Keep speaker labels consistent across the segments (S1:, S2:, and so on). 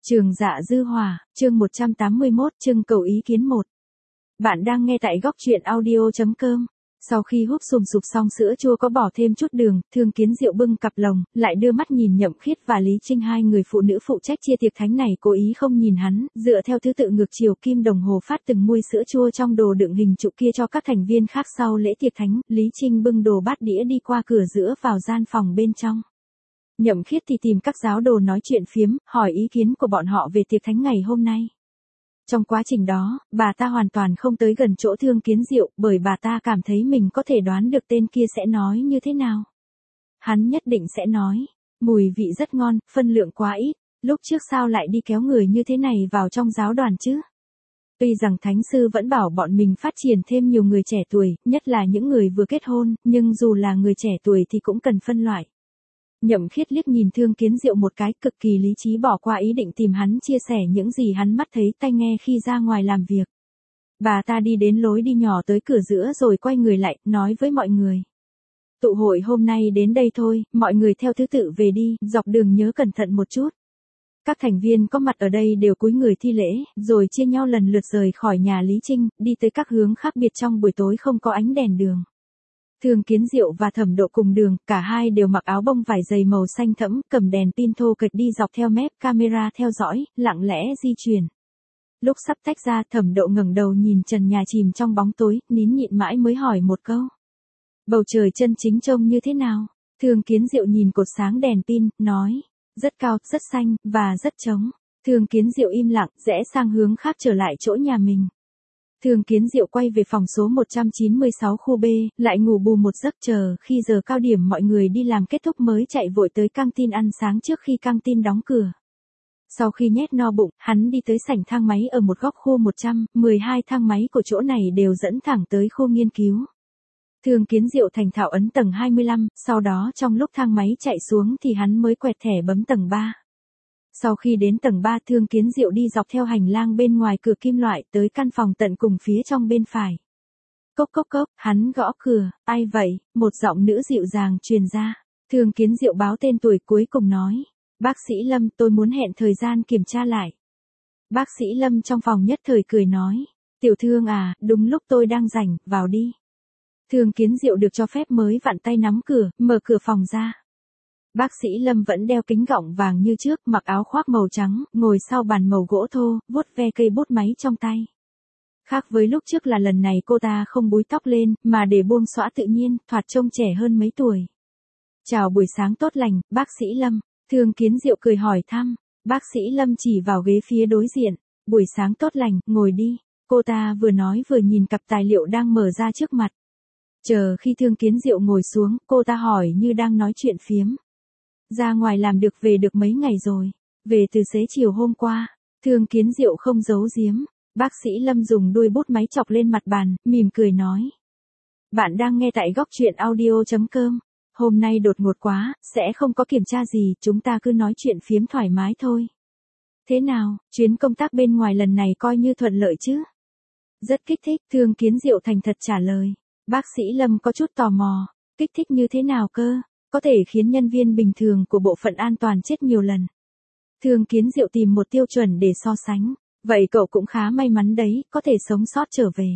S1: Trường Dạ Dư Hòa, chương 181, trưng cầu ý kiến 1. Bạn đang nghe tại góc truyện audio.com. Sau khi húp sùm sụp xong sữa chua có bỏ thêm chút đường, Thương Kiến Diệu bưng cặp lồng, lại đưa mắt nhìn Nhậm Khiết và Lý Trinh, hai người phụ nữ phụ trách chia tiệc thánh này cố ý không nhìn hắn, dựa theo thứ tự ngược chiều kim đồng hồ phát từng muôi sữa chua trong đồ đựng hình trụ kia cho các thành viên khác. Sau lễ tiệc thánh, Lý Trinh bưng đồ bát đĩa đi qua cửa giữa vào gian phòng bên trong. Nhậm Khiết thì tìm các giáo đồ nói chuyện phiếm, hỏi ý kiến của bọn họ về tiệc thánh ngày hôm nay. Trong quá trình đó, bà ta hoàn toàn không tới gần chỗ Thương Kiến Diệu, bởi bà ta cảm thấy mình có thể đoán được tên kia sẽ nói như thế nào. Hắn nhất định sẽ nói, mùi vị rất ngon, phân lượng quá ít, lúc trước sao lại đi kéo người như thế này vào trong giáo đoàn chứ? Tuy rằng Thánh Sư vẫn bảo bọn mình phát triển thêm nhiều người trẻ tuổi, nhất là những người vừa kết hôn, nhưng dù là người trẻ tuổi thì cũng cần phân loại. Nhậm Khiết liếc nhìn Thương Kiến Diệu một cái, cực kỳ lý trí bỏ qua ý định tìm hắn chia sẻ những gì hắn mắt thấy tai nghe khi ra ngoài làm việc. Bà ta đi đến lối đi nhỏ tới cửa giữa rồi quay người lại, nói với mọi người. Tụ hội hôm nay đến đây thôi, mọi người theo thứ tự về đi, dọc đường nhớ cẩn thận một chút. Các thành viên có mặt ở đây đều cúi người thi lễ, rồi chia nhau lần lượt rời khỏi nhà Lý Trinh, đi tới các hướng khác biệt trong buổi tối không có ánh đèn đường. Thương Kiến Diệu và Thẩm Độ cùng đường, cả hai đều mặc áo bông vải dày màu xanh thẫm, cầm đèn pin thô kệch đi dọc theo mép camera theo dõi, lặng lẽ di chuyển. Lúc sắp tách ra, Thẩm Độ ngẩng đầu nhìn trần nhà chìm trong bóng tối, nín nhịn mãi mới hỏi một câu. Bầu trời chân chính trông như thế nào? Thương Kiến Diệu nhìn cột sáng đèn pin, nói. Rất cao, rất xanh, và rất trống. Thương Kiến Diệu im lặng, rẽ sang hướng khác trở lại chỗ nhà mình. Thương Kiến Diệu quay về phòng số 196 khu B, lại ngủ bù một giấc chờ khi giờ cao điểm mọi người đi làm kết thúc mới chạy vội tới căng tin ăn sáng trước khi căng tin đóng cửa. Sau khi nhét no bụng, hắn đi tới sảnh thang máy ở một góc khu 112 thang máy của chỗ này đều dẫn thẳng tới khu nghiên cứu. Thương Kiến Diệu thành thạo ấn tầng 25, sau đó trong lúc thang máy chạy xuống thì hắn mới quẹt thẻ bấm tầng 3. Sau khi đến tầng 3, Thương Kiến Diệu đi dọc theo hành lang bên ngoài cửa kim loại tới căn phòng tận cùng phía trong bên phải. Cốc cốc cốc, hắn gõ cửa, ai vậy? Một giọng nữ dịu dàng truyền ra. Thương Kiến Diệu báo tên tuổi cuối cùng nói. Bác sĩ Lâm, tôi muốn hẹn thời gian kiểm tra lại. Bác sĩ Lâm trong phòng nhất thời cười nói. Tiểu Thương à, đúng lúc tôi đang rảnh, vào đi. Thương Kiến Diệu được cho phép mới vặn tay nắm cửa, mở cửa phòng ra. Bác sĩ Lâm vẫn đeo kính gọng vàng như trước, mặc áo khoác màu trắng, ngồi sau bàn màu gỗ thô, vuốt ve cây bút máy trong tay. Khác với lúc trước là lần này cô ta không búi tóc lên, mà để buông xõa tự nhiên, thoạt trông trẻ hơn mấy tuổi. Chào buổi sáng tốt lành, bác sĩ Lâm. Thương Kiến Diệu cười hỏi thăm. Bác sĩ Lâm chỉ vào ghế phía đối diện. Buổi sáng tốt lành, ngồi đi. Cô ta vừa nói vừa nhìn cặp tài liệu đang mở ra trước mặt. Chờ khi Thương Kiến Diệu ngồi xuống, cô ta hỏi như đang nói chuyện phiếm. Ra ngoài làm được về được mấy ngày rồi. Về từ xế chiều hôm qua. Thương Kiến Diệu không giấu giếm. Bác sĩ Lâm dùng đuôi bút máy chọc lên mặt bàn, mỉm cười nói. Bạn đang nghe tại góc truyện audio.com. Hôm nay đột ngột quá, sẽ không có kiểm tra gì, chúng ta cứ nói chuyện phiếm thoải mái thôi. Thế nào, chuyến công tác bên ngoài lần này coi như thuận lợi chứ? Rất kích thích, Thương Kiến Diệu thành thật trả lời. Bác sĩ Lâm có chút tò mò. Kích thích như thế nào cơ? Có thể khiến nhân viên bình thường của bộ phận an toàn chết nhiều lần. Thương Kiến Diệu tìm một tiêu chuẩn để so sánh. Vậy cậu cũng khá may mắn đấy, có thể sống sót trở về.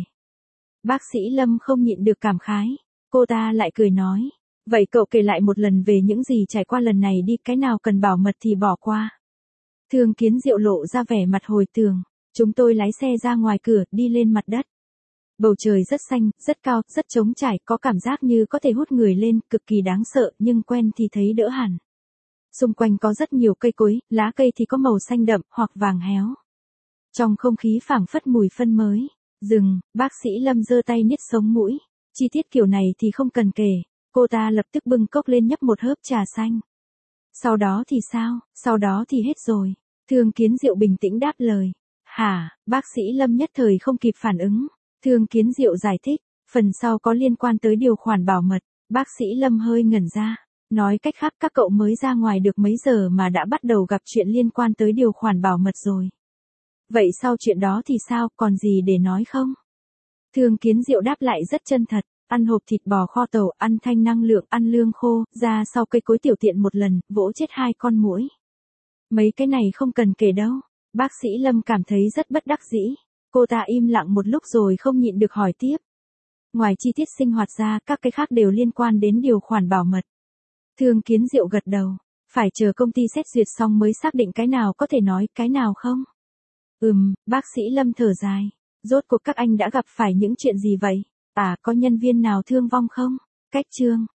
S1: Bác sĩ Lâm không nhịn được cảm khái. Cô ta lại cười nói. Vậy cậu kể lại một lần về những gì trải qua lần này đi, cái nào cần bảo mật thì bỏ qua. Thương Kiến Diệu lộ ra vẻ mặt hồi tưởng. Chúng tôi lái xe ra ngoài cửa, đi lên mặt đất. Bầu trời rất xanh, rất cao, rất trống trải, có cảm giác như có thể hút người lên, cực kỳ đáng sợ, nhưng quen thì thấy đỡ hẳn. Xung quanh có rất nhiều cây cối, lá cây thì có màu xanh đậm, hoặc vàng héo. Trong không khí phảng phất mùi phân mới. Dừng, bác sĩ Lâm giơ tay niết sống mũi. Chi tiết kiểu này thì không cần kể. Cô ta lập tức bưng cốc lên nhấp một hớp trà xanh. Sau đó thì sao? Sau đó thì hết rồi. Thương Kiến Diệu bình tĩnh đáp lời. Hả? Bác sĩ Lâm nhất thời không kịp phản ứng. Thương Kiến Diệu giải thích, phần sau có liên quan tới điều khoản bảo mật. Bác sĩ Lâm hơi ngẩn ra. Nói cách khác các cậu mới ra ngoài được mấy giờ mà đã bắt đầu gặp chuyện liên quan tới điều khoản bảo mật rồi. Vậy sau chuyện đó thì sao, còn gì để nói không? Thương Kiến Diệu đáp lại rất chân thật. Ăn hộp thịt bò kho tàu, ăn thanh năng lượng, ăn lương khô, ra sau cây cối tiểu tiện một lần, vỗ chết 2 con muỗi. Mấy cái này không cần kể đâu. Bác sĩ Lâm cảm thấy rất bất đắc dĩ. Cô ta im lặng một lúc rồi không nhịn được hỏi tiếp. Ngoài chi tiết sinh hoạt ra, các cái khác đều liên quan đến điều khoản bảo mật. Thương Kiến Diệu gật đầu. Phải chờ công ty xét duyệt xong mới xác định cái nào có thể nói, cái nào không. Bác sĩ Lâm thở dài. Rốt cuộc các anh đã gặp phải những chuyện gì vậy? À, có nhân viên nào thương vong không? Cách Trương.